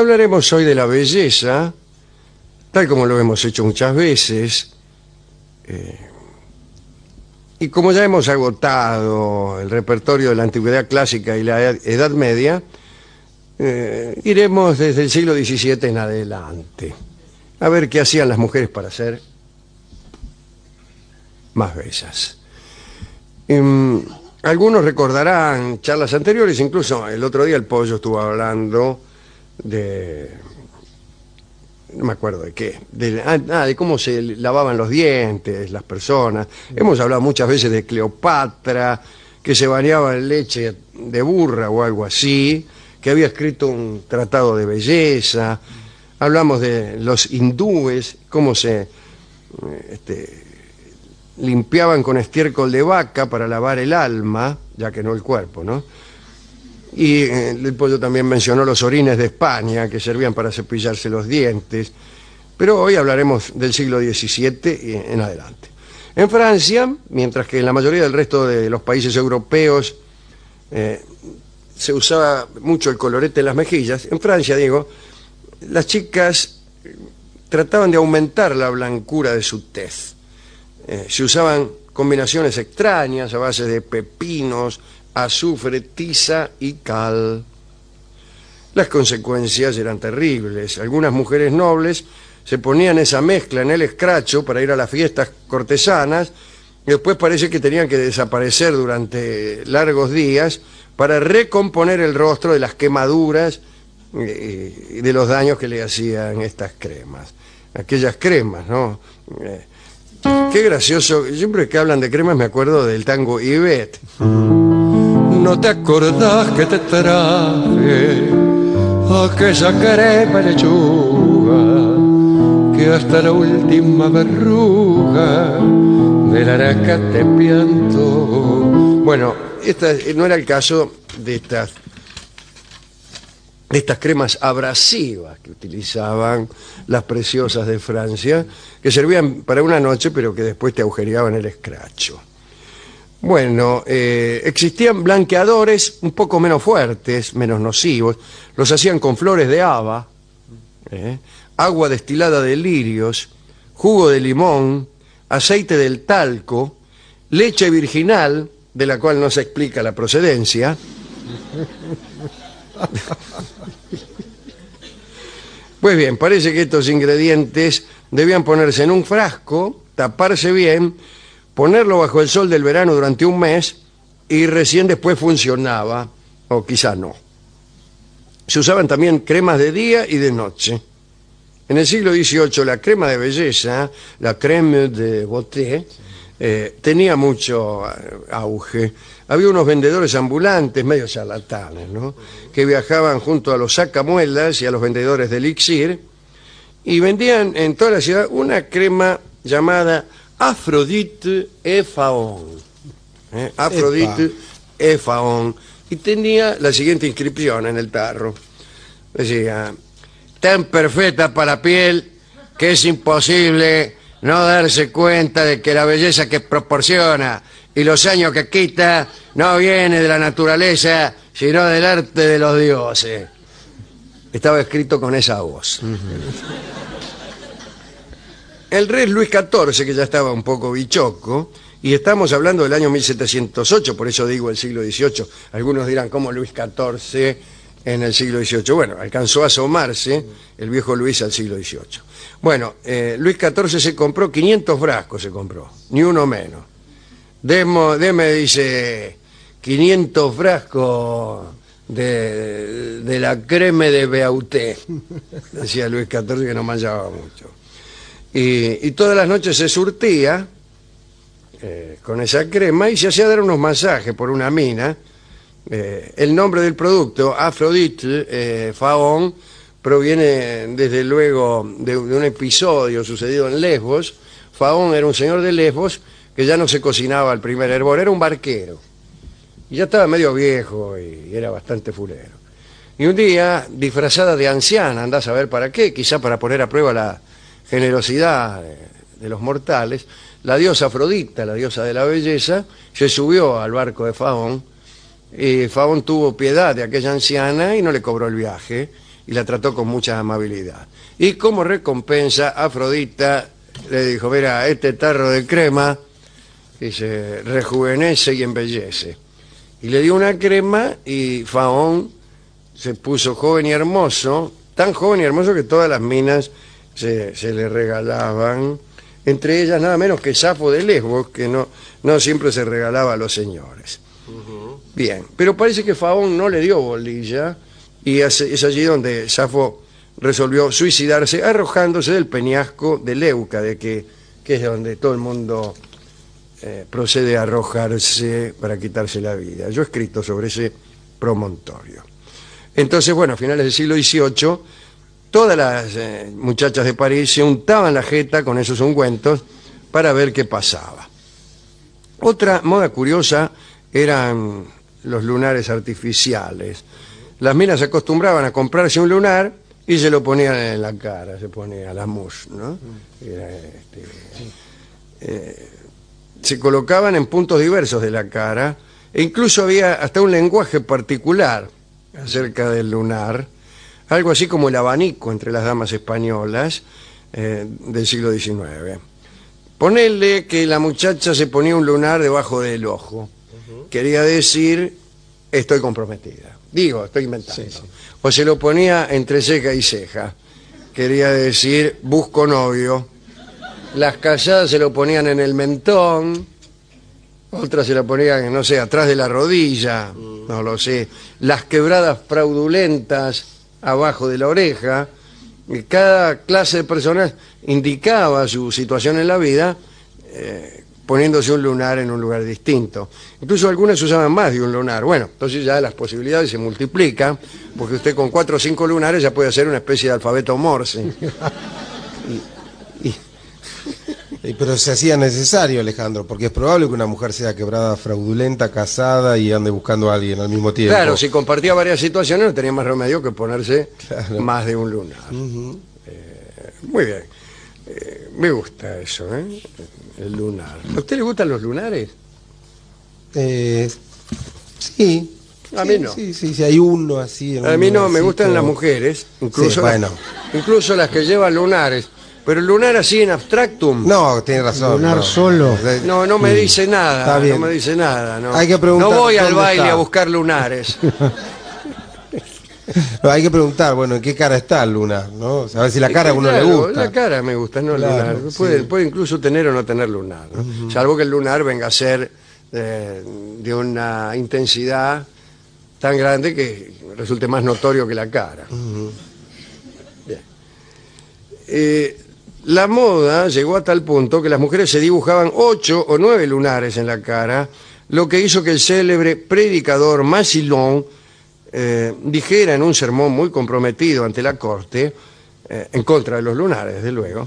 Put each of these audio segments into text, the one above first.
Hablaremos hoy de la belleza, tal como lo hemos hecho muchas veces. Y como ya hemos agotado el repertorio de la Antigüedad Clásica y la Edad Media, iremos desde el siglo XVII en adelante, a ver qué hacían las mujeres para ser más bellas. Algunos recordarán charlas anteriores, incluso el otro día el Pollo estuvo hablando de... no me acuerdo de qué, de cómo se lavaban los dientes las personas. Hemos hablado muchas veces de Cleopatra, que se bañaba en leche de burra o algo así, que había escrito un tratado de belleza. Hablamos de los hindúes, cómo se limpiaban con estiércol de vaca para lavar el alma, ya que no el cuerpo, ¿no? Y el Pollo también mencionó los orines de España, que servían para cepillarse los dientes. Pero hoy hablaremos del siglo XVII y en adelante. En Francia, mientras que en la mayoría del resto de los países europeos se usaba mucho el colorete en las mejillas, en Francia, digo, las chicas trataban de aumentar la blancura de su tez. Se usaban combinaciones extrañas a base de pepinos, azufre, tiza y cal. Las consecuencias eran terribles. Algunas mujeres nobles se ponían esa mezcla en el escracho para ir a las fiestas cortesanas y después parece que tenían que desaparecer durante largos días para recomponer el rostro de las quemaduras y de los daños que le hacían estas cremas. Aquellas cremas, ¿no? Qué gracioso. Siempre que hablan de cremas me acuerdo del tango Ivette. ¿No te acordás que te traje aquella crema de lechuga que hasta la última verruga de la araca te pianto? Bueno, no era el caso de estas cremas abrasivas que utilizaban las preciosas de Francia, que servían para una noche pero que después te agujereaban el escracho. Bueno, existían blanqueadores un poco menos fuertes, menos nocivos. Los hacían con flores de haba, agua destilada de lirios, jugo de limón, aceite del talco, leche virginal, de la cual no se explica la procedencia. Pues bien, parece que estos ingredientes debían ponerse en un frasco, taparse bien, ponerlo bajo el sol del verano durante un mes y recién después funcionaba, o quizá no. Se usaban también cremas de día y de noche. En el siglo XVIII la crema de belleza, la crème de beauté, tenía mucho auge. Había unos vendedores ambulantes, medio charlatanes, ¿no?, que viajaban junto a los sacamuelas y a los vendedores de elixir y vendían en toda la ciudad una crema llamada Aphrodite et Phaon. Aphrodite et Phaon. Y tenía la siguiente inscripción en el tarro. Decía: tan perfecta para la piel que es imposible no darse cuenta de que la belleza que proporciona y los años que quita no viene de la naturaleza, sino del arte de los dioses. Estaba escrito con esa voz. El rey Luis XIV, que ya estaba un poco bichoco, y estamos hablando del año 1708, por eso digo el siglo XVIII. Algunos dirán, ¿cómo Luis XIV en el siglo XVIII? Bueno, alcanzó a asomarse el viejo Luis al siglo XVIII. Bueno, Luis XIV se compró 500 frascos, ni uno menos. Deme, dice, 500 frascos de la creme de Beauté, decía Luis XIV, que no manchaba mucho. Y todas las noches se surtía con esa crema y se hacía dar unos masajes por una mina. El nombre del producto, Aphrodite Phaon, proviene desde luego de un episodio sucedido en Lesbos. Phaon era un señor de Lesbos que ya no se cocinaba al primer hervor, era un barquero. Y ya estaba medio viejo y era bastante fulero. Y un día, disfrazada de anciana, andá a saber para qué, quizá para poner a prueba la generosidad de los mortales, la diosa Afrodita, la diosa de la belleza, se subió al barco de Phaon, y Phaon tuvo piedad de aquella anciana y no le cobró el viaje, y la trató con mucha amabilidad. Y como recompensa, Afrodita le dijo, mira, este tarro de crema que se rejuvenece y embellece. Y le dio una crema y Faón se puso joven y hermoso, tan joven y hermoso que todas las minas se le regalaban, entre ellas nada menos que Safo de Lesbos, que no siempre se regalaba a los señores. Bien, pero parece que Faón no le dio bolilla y es allí donde Safo resolvió suicidarse arrojándose del peñasco de Leuca, que es donde todo el mundo procede a arrojarse para quitarse la vida. Yo he escrito sobre ese promontorio. Entonces, bueno, a finales del siglo XVIII, todas las muchachas de París se untaban la jeta con esos ungüentos para ver qué pasaba. Otra moda curiosa eran los lunares artificiales. Las minas se acostumbraban a comprarse un lunar y se lo ponían en la cara, se ponía la mousse, ¿no? Se colocaban en puntos diversos de la cara e incluso había hasta un lenguaje particular acerca del lunar, algo así como el abanico entre las damas españolas del siglo XIX. Ponele que la muchacha se ponía un lunar debajo del ojo. Quería decir, estoy comprometida. Digo, estoy inventando. Sí. O se lo ponía entre ceja y ceja. Quería decir, busco novio. Las casadas se lo ponían en el mentón. Otras se lo ponían, no sé, atrás de la rodilla. No lo sé. Las quebradas fraudulentas abajo de la oreja. Y cada clase de personas indicaba su situación en la vida poniéndose un lunar en un lugar distinto. Incluso algunas usaban más de un lunar. Bueno, entonces ya las posibilidades se multiplican, porque usted con 4 o 5 lunares ya puede hacer una especie de alfabeto Morse. Pero se hacía necesario, Alejandro, porque es probable que una mujer sea quebrada fraudulenta, casada y ande buscando a alguien al mismo tiempo. Claro, si compartía varias situaciones no tenía más remedio que ponerse más de un lunar. Muy bien. Me gusta eso, el lunar. ¿A usted le gustan los lunares? Sí. A mí no. Sí, hay uno así. A mí no, me gustan las mujeres, incluso, incluso las que llevan lunares. Pero el lunar así en abstractum. No, tiene razón. Lunar solo. No me dice nada. Está bien. No me dice nada. No, hay que preguntar, no voy al baile a buscar lunares. No, hay que preguntar, bueno, ¿en qué cara está el lunar? ¿No? A ver si la cara a uno le gusta. La cara me gusta, no el lunar. Puede incluso tener o no tener lunar, ¿no? Salvo que el lunar venga a ser de una intensidad tan grande que resulte más notorio que la cara. Bien. La moda llegó a tal punto que las mujeres se dibujaban 8 o 9 lunares en la cara, lo que hizo que el célebre predicador Massillon dijera en un sermón muy comprometido ante la corte, en contra de los lunares, desde luego,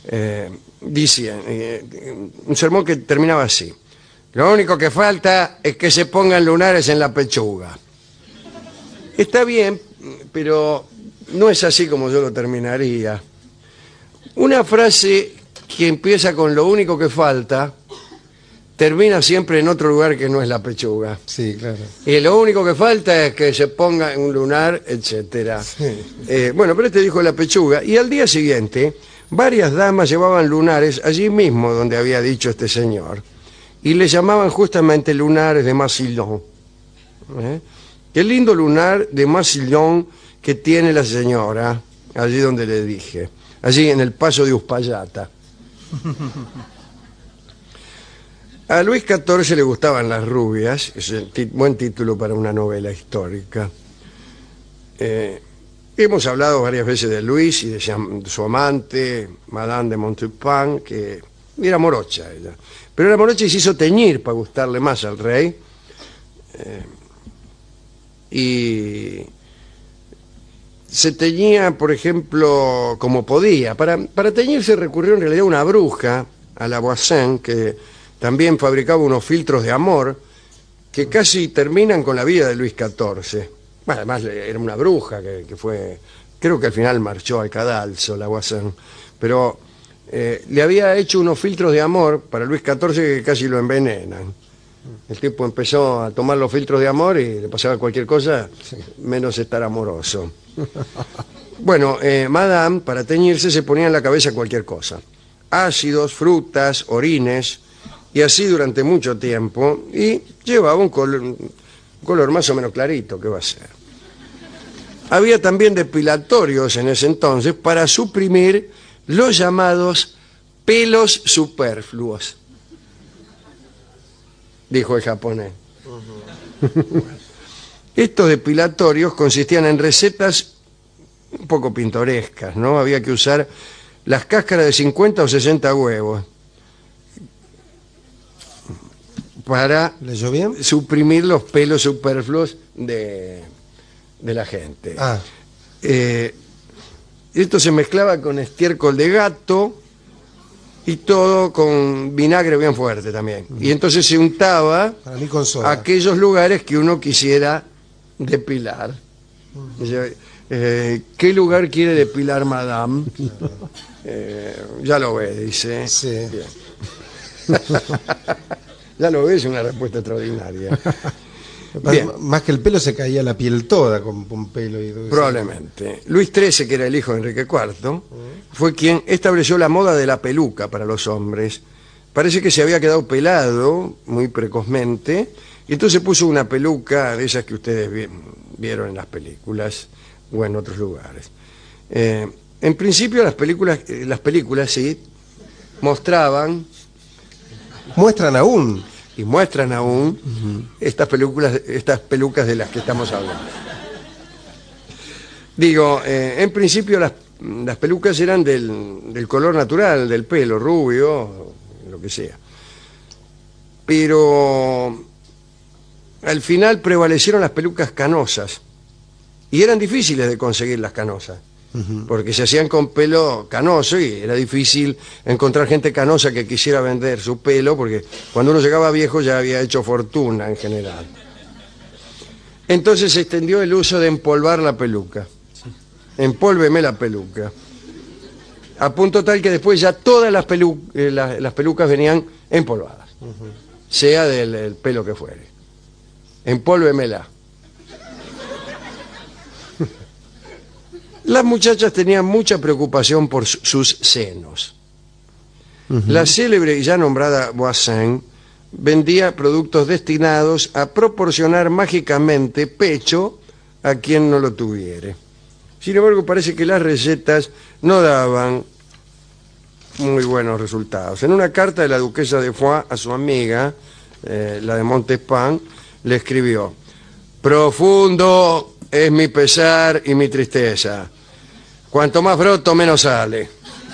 un sermón que terminaba así: lo único que falta es que se pongan lunares en la pechuga. Está bien, pero no es así como yo lo terminaría. Una frase que empieza con lo único que falta termina siempre en otro lugar que no es la pechuga. Sí, claro. Y lo único que falta es que se ponga un lunar, etcétera. Sí. Bueno, pero este dijo la pechuga. Y al día siguiente, varias damas llevaban lunares allí mismo donde había dicho este señor. Y le llamaban justamente lunares de Massillon. Qué lindo lunar de Massillon que tiene la señora, allí donde le dije. Allí en el paso de Uspallata. A Luis XIV le gustaban las rubias, es un buen título para una novela histórica. Hemos hablado varias veces de Luis y de su amante, Madame de Montauban, que era morocha ella. Pero era morocha y se hizo teñir para gustarle más al rey. Y se teñía, por ejemplo, como podía. Para teñirse recurrió en realidad una bruja, a la Voisin, que también fabricaba unos filtros de amor que casi terminan con la vida de Luis XIV. Bueno, además era una bruja que fue, creo que al final marchó al cadalso, la Voisin, pero le había hecho unos filtros de amor para Luis XIV que casi lo envenenan. El tipo empezó a tomar los filtros de amor y le pasaba cualquier cosa, menos estar amoroso. Bueno, Madame, para teñirse, se ponía en la cabeza cualquier cosa. Ácidos, frutas, orines, y así durante mucho tiempo, y llevaba un color más o menos clarito, ¿qué va a ser? Había también depilatorios en ese entonces para suprimir los llamados pelos superfluos, dijo el japonés. Estos depilatorios consistían en recetas un poco pintorescas, ¿no? Había que usar las cáscaras de 50 o 60 huevos para ¿Leyó bien? suprimir los pelos superfluos de la gente. Esto se mezclaba con estiércol de gato y todo con vinagre bien fuerte también. Y entonces se untaba Para mí con soda. aquellos lugares que uno quisiera depilar. Dice, ¿qué lugar quiere depilar Madame? Ya lo ve, dice. Sí. Bien. Ya lo ve, es una respuesta extraordinaria. Bien. Más que el pelo se caía la piel toda con pelo y todo eso. Probablemente. Luis XIII, que era el hijo de Enrique IV, fue quien estableció la moda de la peluca para los hombres. Parece que se había quedado pelado muy precozmente, y entonces puso una peluca de esas que ustedes vieron en las películas o en otros lugares. En principio las películas sí mostraban Muestran aún. y muestran aún estas pelucas de las que estamos hablando. Digo, en principio las pelucas eran del color natural, del pelo, rubio, lo que sea. Pero al final prevalecieron las pelucas canosas. Y eran difíciles de conseguir las canosas, porque se hacían con pelo canoso y era difícil encontrar gente canosa que quisiera vender su pelo, porque cuando uno llegaba viejo ya había hecho fortuna en general. Entonces se extendió el uso de empolvar la peluca. Empólveme la peluca. A punto tal que después ya todas las pelucas venían empolvadas, sea del pelo que fuere. Empólvemela. Las muchachas tenían mucha preocupación por sus senos. La célebre y ya nombrada Voisin vendía productos destinados a proporcionar mágicamente pecho a quien no lo tuviere. Sin embargo, parece que las recetas no daban muy buenos resultados. En una carta de la duquesa de Foix a su amiga, la de Montespan, le escribió: profundo es mi pesar y mi tristeza. Cuanto más broto, menos sale.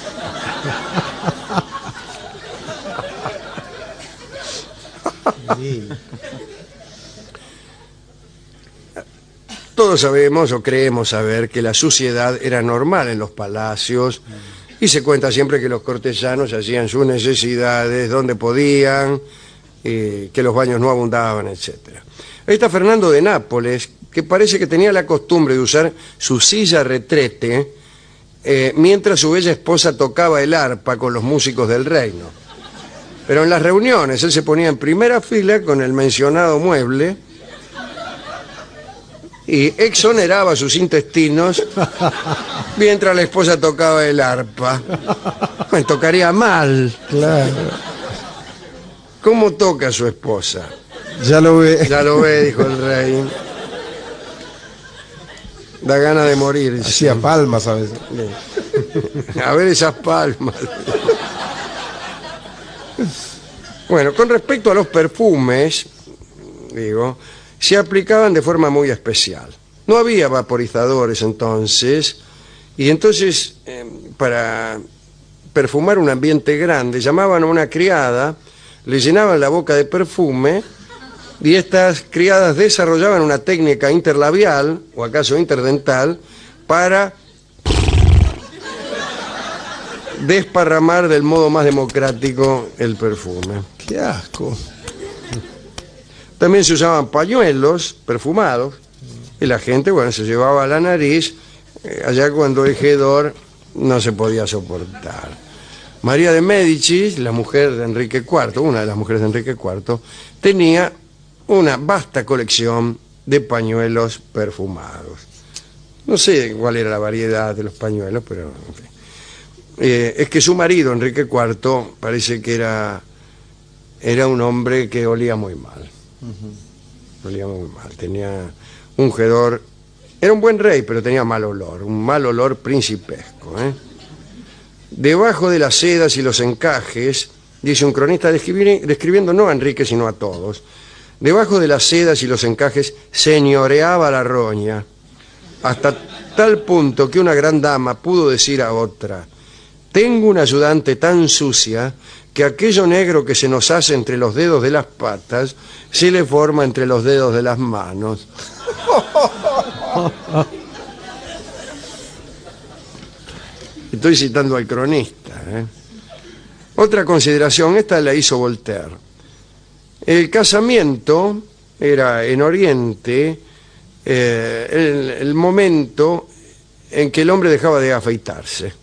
Sí. Todos sabemos o creemos saber que la suciedad era normal en los palacios y se cuenta siempre que los cortesanos hacían sus necesidades donde podían, que los baños no abundaban, etc. Ahí está Fernando de Nápoles, que parece que tenía la costumbre de usar su silla retrete mientras su bella esposa tocaba el arpa con los músicos del reino. Pero en las reuniones él se ponía en primera fila con el mencionado mueble y exoneraba sus intestinos mientras la esposa tocaba el arpa. Bueno, tocaría mal. Claro. ¿Cómo toca su esposa? Ya lo ve. Ya lo ve, dijo el rey. Da ganas de morir. Hacía palmas a veces. A ver esas palmas. Bueno, con respecto a los perfumes, digo, se aplicaban de forma muy especial. No había vaporizadores entonces, y entonces para perfumar un ambiente grande llamaban a una criada, le llenaban la boca de perfume, y estas criadas desarrollaban una técnica interlabial, o acaso interdental, para desparramar del modo más democrático el perfume. Qué asco. También se usaban pañuelos perfumados, y la gente, bueno, se llevaba a la nariz, allá cuando el hedor no se podía soportar. María de Médicis, la mujer de Enrique IV, una de las mujeres de Enrique IV, tenía una vasta colección de pañuelos perfumados. No sé cuál era la variedad de los pañuelos, pero en fin. Es que su marido, Enrique IV, parece que era un hombre que olía muy mal. Olía muy mal. Tenía ungedor. Era un buen rey, pero tenía mal olor. Un mal olor principesco. Debajo de las sedas y los encajes, dice un cronista describiendo no a Enrique, sino a todos. Debajo de las sedas y los encajes señoreaba la roña, hasta tal punto que una gran dama pudo decir a otra: tengo una ayudante tan sucia que aquello negro que se nos hace entre los dedos de las patas se le forma entre los dedos de las manos. Estoy citando al cronista. Otra consideración, esta la hizo Voltaire. El casamiento era en Oriente el momento en que el hombre dejaba de afeitarse.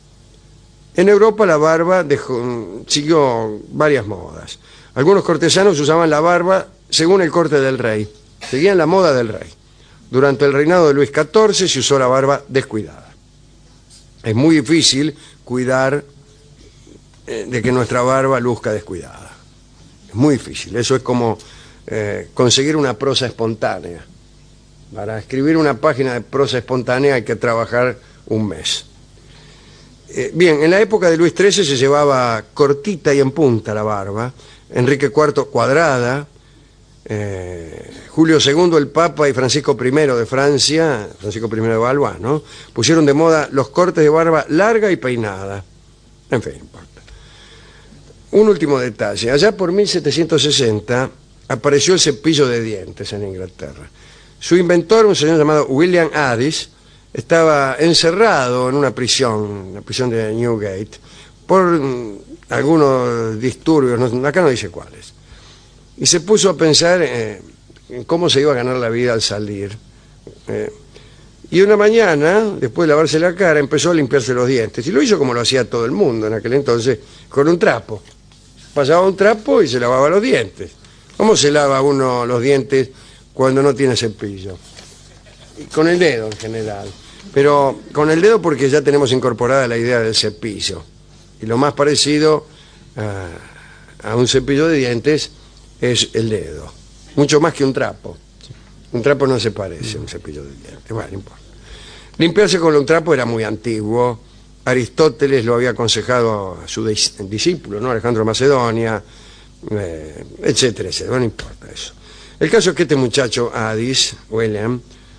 En Europa la barba siguió varias modas. Algunos cortesanos usaban la barba según el corte del rey. Seguían la moda del rey. Durante el reinado de Luis XIV se usó la barba descuidada. Es muy difícil cuidar de que nuestra barba luzca descuidada. Es muy difícil. Eso es como conseguir una prosa espontánea. Para escribir una página de prosa espontánea hay que trabajar un mes. Bien, en la época de Luis XIII se llevaba cortita y en punta la barba. Enrique IV cuadrada. Julio II el Papa y Francisco I de Francia, Francisco I de Valois, ¿no?, pusieron de moda los cortes de barba larga y peinada. En fin, no importa. Un último detalle. Allá por 1760 apareció el cepillo de dientes en Inglaterra. Su inventor, un señor llamado William Addis, estaba encerrado en una prisión, la prisión de Newgate, por algunos disturbios, acá no dice cuáles. Y se puso a pensar en cómo se iba a ganar la vida al salir. Y una mañana, después de lavarse la cara, empezó a limpiarse los dientes. Y lo hizo como lo hacía todo el mundo en aquel entonces, con un trapo. Pasaba un trapo y se lavaba los dientes. ¿Cómo se lava uno los dientes cuando no tiene cepillo? Y con el dedo en general. Pero con el dedo porque ya tenemos incorporada la idea del cepillo. Y lo más parecido a un cepillo de dientes es el dedo. Mucho más que un trapo. Un trapo no se parece a un cepillo de dientes. Bueno, no importa. Limpiarse con un trapo era muy antiguo. Aristóteles lo había aconsejado a su discípulo, ¿no?, Alejandro Macedonia, etcétera, etcétera. No importa eso. El caso es que este muchacho, Addis, William,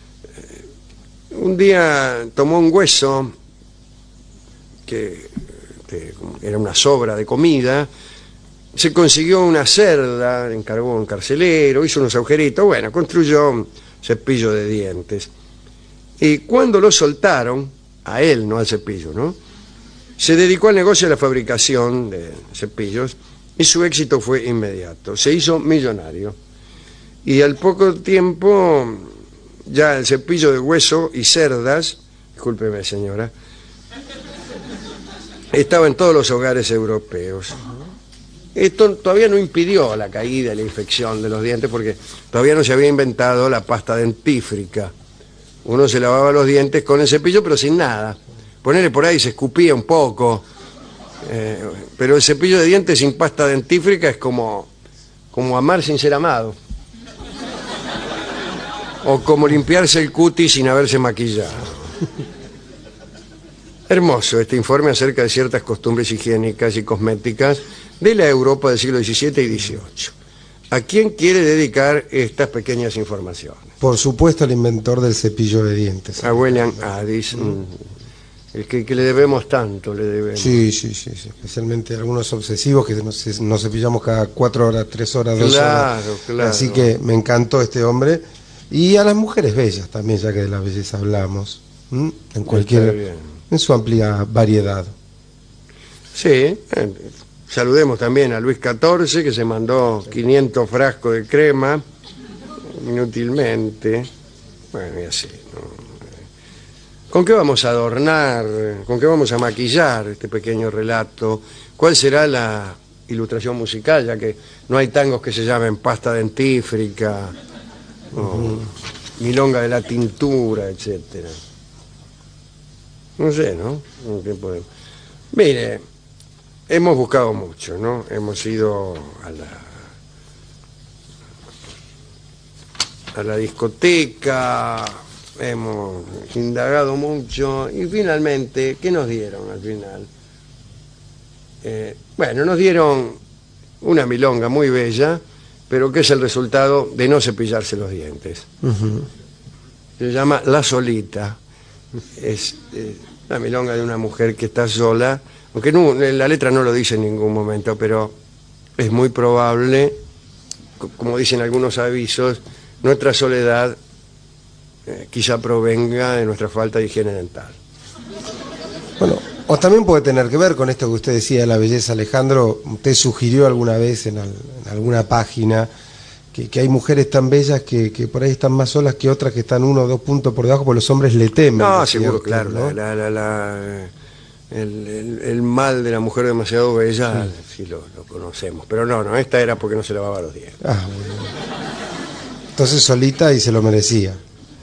un día tomó un hueso que era una sobra de comida, se consiguió una cerda, encargó a un carcelero, hizo unos agujeritos, bueno, construyó un cepillo de dientes. Y cuando lo soltaron, a él, no al cepillo, ¿no?, se dedicó al negocio de la fabricación de cepillos y su éxito fue inmediato. Se hizo millonario. Y al poco tiempo, ya el cepillo de hueso y cerdas, discúlpeme señora, estaba en todos los hogares europeos. Esto todavía no impidió la caída y la infección de los dientes porque todavía no se había inventado la pasta dentífrica. Uno se lavaba los dientes con el cepillo pero sin nada. Ponerle por ahí se escupía un poco. Pero el cepillo de dientes sin pasta dentífrica es como amar sin ser amado. O como limpiarse el cutis sin haberse maquillado. Hermoso este informe acerca de ciertas costumbres higiénicas y cosméticas de la Europa del siglo XVII y XVIII. ¿A quién quiere dedicar estas pequeñas informaciones? Por supuesto, el inventor del cepillo de dientes. A William Addis, el que le debemos tanto, le debemos. Sí, especialmente algunos obsesivos que nos cepillamos cada 4 horas, 3 horas, 2 horas. Claro. Así que me encantó este hombre. Y a las mujeres bellas también, ya que de la belleza hablamos, en su amplia variedad. Sí, saludemos también a Luis XIV, que se mandó 500 frascos de crema, inútilmente. Bueno, y así, ¿no? ¿Con qué vamos a adornar, con qué vamos a maquillar este pequeño relato? ¿Cuál será la ilustración musical, ya que no hay tangos que se llamen Pasta dentífrica, o Milonga de la tintura, etcétera? No sé, ¿no? ¿Qué podemos? Mire, hemos buscado mucho, ¿no? Hemos ido a la discoteca, hemos indagado mucho y finalmente, ¿qué nos dieron al final? Bueno, nos dieron una milonga muy bella, pero que es el resultado de no cepillarse los dientes. Se llama La Solita. Es la milonga de una mujer que está sola, aunque la letra no lo dice en ningún momento, pero es muy probable, como dicen algunos avisos, nuestra soledad quizá provenga de nuestra falta de higiene dental. Bueno, o también puede tener que ver con esto que usted decía de la belleza, Alejandro. Usted sugirió alguna vez en alguna página que hay mujeres tan bellas que por ahí están más solas que otras que están 1 o 2 puntos por debajo, porque los hombres le temen. No, seguro, usted, claro, ¿no? El mal de la mujer demasiado bella, sí lo conocemos, pero no, esta era porque no se lavaba los dientes. Ah, bueno. Entonces solita y se lo merecía.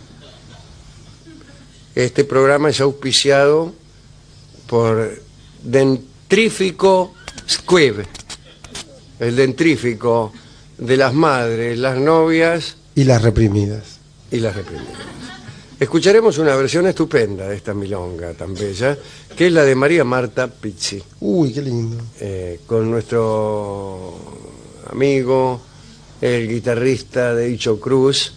Este programa es auspiciado por Dentrífico Squibb, el dentrífico de las madres, las novias Y las reprimidas. y las reprimidas. Escucharemos una versión estupenda de esta milonga tan bella, que es la de María Marta Pizzi, Uy, qué lindo. con nuestro amigo, el guitarrista de Dicho Cruz,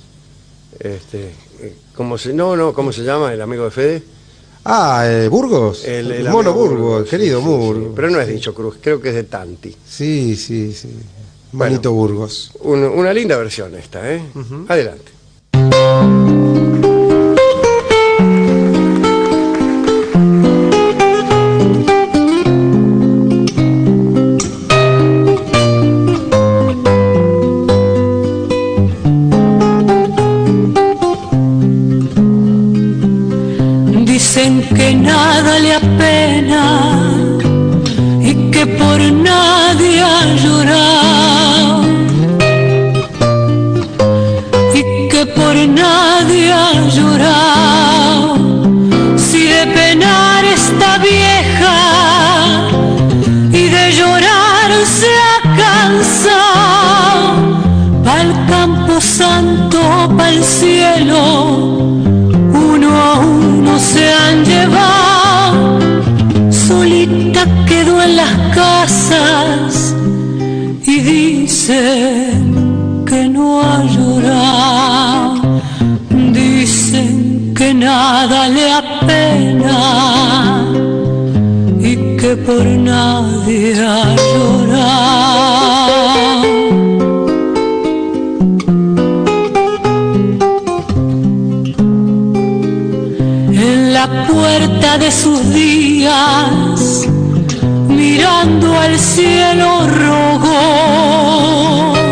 ¿cómo se llama el amigo de Fede? Burgos. El Mono amigo Burgos, querido sí, Burgos. pero no es Dicho Cruz, creo que es de Tanti. Sí. Manito Burgos. Una linda versión esta, ¿eh? Adelante. Dicen que nada le apena y que por nadie ha llorado, y que por nadie ha llorado. Si de penar está vieja y de llorar se ha cansado, pa'l campo santo, pa'l cielo, uno a uno se han llevado. Solita quedó en las casas y dicen que no ha llorado. Dicen que nada le apena y que por nadie ha llorado. La puerta de sus días, mirando al cielo rogó,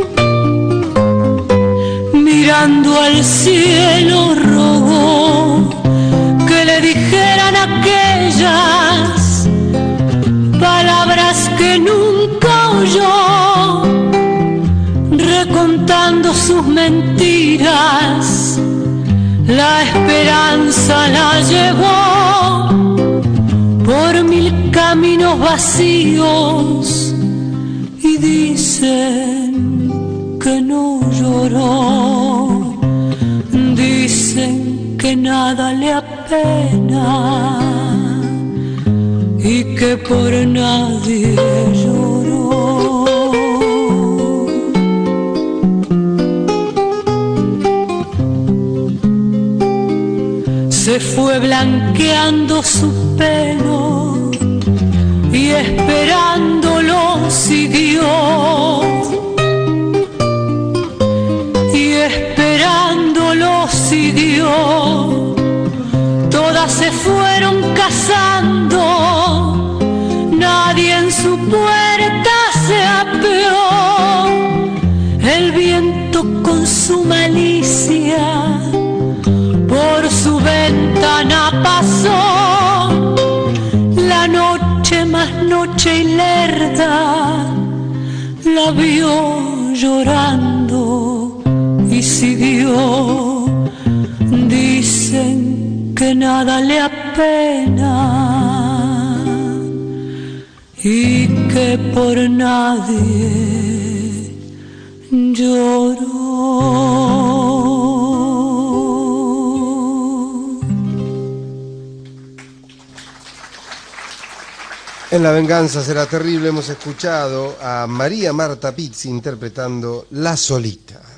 mirando al cielo rogó, que le dijeran aquellas palabras que nunca oyó, recontando sus mentiras. La esperanza la llevó por 1000 caminos vacíos y dicen que no lloró. Dicen que nada le apena y que por nadie lloró. Se fue blanqueando su pelo y esperándolo siguió, y esperándolo siguió. Todas se fueron casando, nadie en su puerta se apeó. El viento con su malicia por su ventana pasó, la noche más noche y lerda, la vio llorando y siguió. Dicen que nada le apena y que por nadie lloró. En La venganza será terrible hemos escuchado a María Marta Pizzi interpretando La Solita.